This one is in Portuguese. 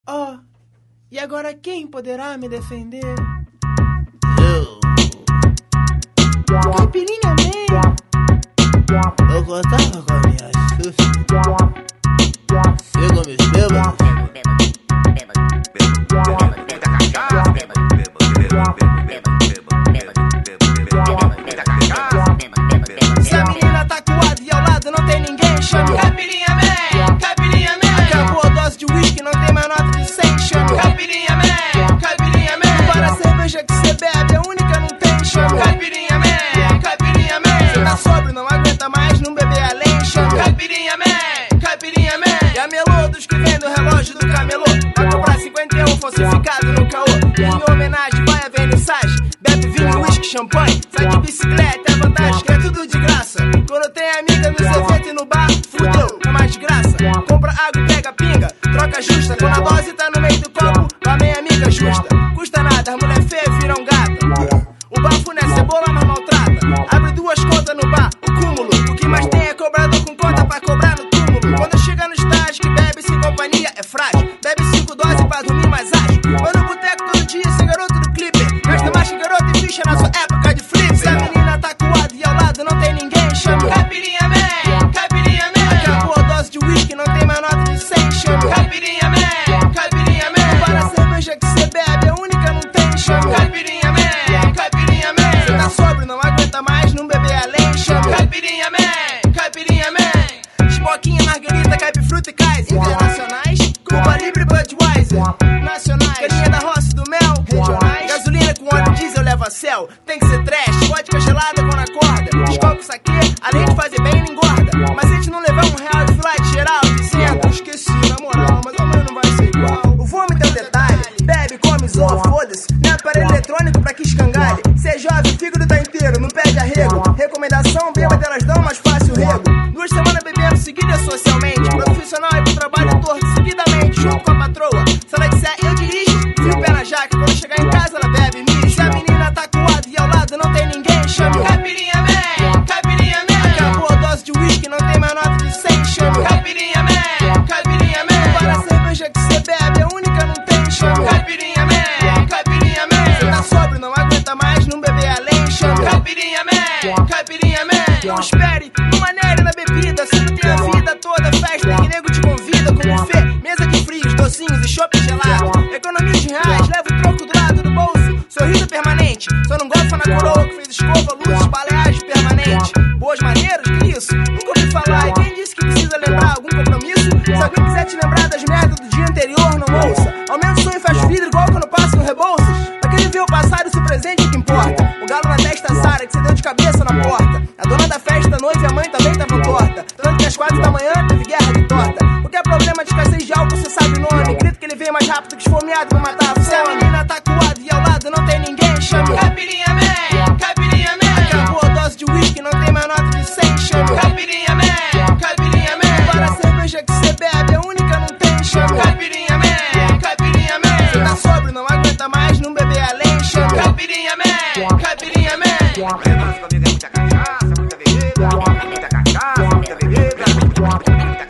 Oh, e agora quem poderá me defender? Eu. Caipirinha Man. Eu contava com a minha Xuxa. Chegam meus bêbados. Se a menina tá coada e ao lado não tem ninguém, chame Caipirinha Man, Caipirinha Man. Acabou a dose de whisky, não tem mais nota de 100, chame Caipirinha Man, Caipirinha Man. Para a cerveja que cê bebe, a única não tem, chame Caipirinha Man, Caipirinha Man. Cê tá sóbrio, não aguenta mais, não beber além, chame Caipirinha Man, Caipirinha Man. E a melô dos que vem do relógio do camelô, vai comprar 51 falsificado no caô. E em homenagem vai a vernissagem, bebe vinho, whisky, champanhe, sai de bicicleta, é vantagem, que é tudo de graça. Quando tem amiga nos eventos e no bar, fudeu, é mais de graça. Compra água, pega pinga, troca justa. Quando a dose tá no meio do copo, vai minha amiga justa. Custa nada, as mulher feia viram gato. O bafo não é cebola, mas maltrata. Abre 2 contas no bar, o cúmulo. O que mais tem é cobrador com conta pra cobrar no túmulo. Quando chega no estágio que bebe sem companhia é frágil. Bebe 5 doses pra dormir mais ágil. Vai no boteco todo dia sem garoto do clipe. Gasta mais que garoto e ficha na sua época de flip. Se a menina tá coada e ao lado não tem ninguém, chame Caipirinha Man, Caipirinha Man. Acabou a dose de whisky, não tem mais nota de 100, chame Caipirinha Man, Caipirinha Man. Para a cerveja que cê bebe, a única não tem, chame Caipirinha Man, Caipirinha Man. Cê tá sóbrio, não aguenta mais, não beber além, chame Caipirinha Man, Caipirinha Man. Espoquinha, margarita, caipifruta e Kaiser. Internacionais, Cuba Libre, Budweiser. Nacionais, carinha da roça do mel. Regionais, gasolina com óleo diesel leva a céu. Tem que ser trash, vodka gelada quando acorda. Escoca saque, além de fazer bem, não engorda. Mas a gente não levar R$1 de flight geral, dizendo, esqueci, na moral, mas amanhã não vai ser igual. O vômito é um detalhe, bebe, come, zoa, foda-se. Não é aparelho eletrônico pra que escangalhe. Cê é jovem, o fígado tá inteiro, não perde arrego. Recomendação, bêbada, elas dão mais fácil rego. 2 semanas bebendo, seguida socialmente. Profissional e pro trabalho torto, seguidamente, junto com a patroa. Se ela disser, eu dirijo, fio o pé na jaca. Quando chegar em casa, ela bebe mijo. Se a menina tá coada e ao lado não tem ninguém, chame Caipirinha Man, Caipirinha Man. Acabou a dose de whisky, não tem mais nota de 100, chame Caipirinha Man, Caipirinha Man. Para a cerveja que cê bebe, a única não tem, chame Caipirinha Man, Caipirinha Man. Cê tá sóbrio, não aguenta mais, não beber além, chame Caipirinha Man, Caipirinha Man. Não espere, não maneire na bebida, cê não tem a vida toda, festa que nego te convida com buffet, mesa de frios, docinhos e chopp gelado. Economia de reais, leva o troco do lado do bolso, sorriso permanente, só não gosta na coroa que fez escova, luzes, baleagem permanente. Boas maneiras, que isso? Nunca ouvi falar, e quem disse que precisa lembrar algum compromisso? Se alguém quiser te lembrar das merdas do dia anterior, não ouça. Aumenta o som e faz vidro igual quando passa no Rebouças. Pra quem viveu o passado e se presente é que importa. O galo na testa, Sara, que cê deu de cabeça na porta. A dona da festa, a noiva e a mãe também estavam torta. Tanto que às 4 da manhã teve guerra de torta. O que é problema de escassez de álcool, cê sabe o nome. Grito que ele veio mais rápido que esfomeado pra matar a fome. Se a menina tá coada e ao lado não tem ninguém, chame Caipirinha Man, Caipirinha Man. Acabou a dose de whisky, não tem mais nota de 100, chame Caipirinha Man, Caipirinha Man. Para a cerveja que cê bebe, a única não tem, chame Caipirinha Man, Caipirinha Man. Cê tá sóbrio, não aguenta mais, não beber além, chame Caipirinha Man, Caipirinha Man. Comigo é muita cachaça, muita bebida, muita cachaça, muita bebida, muita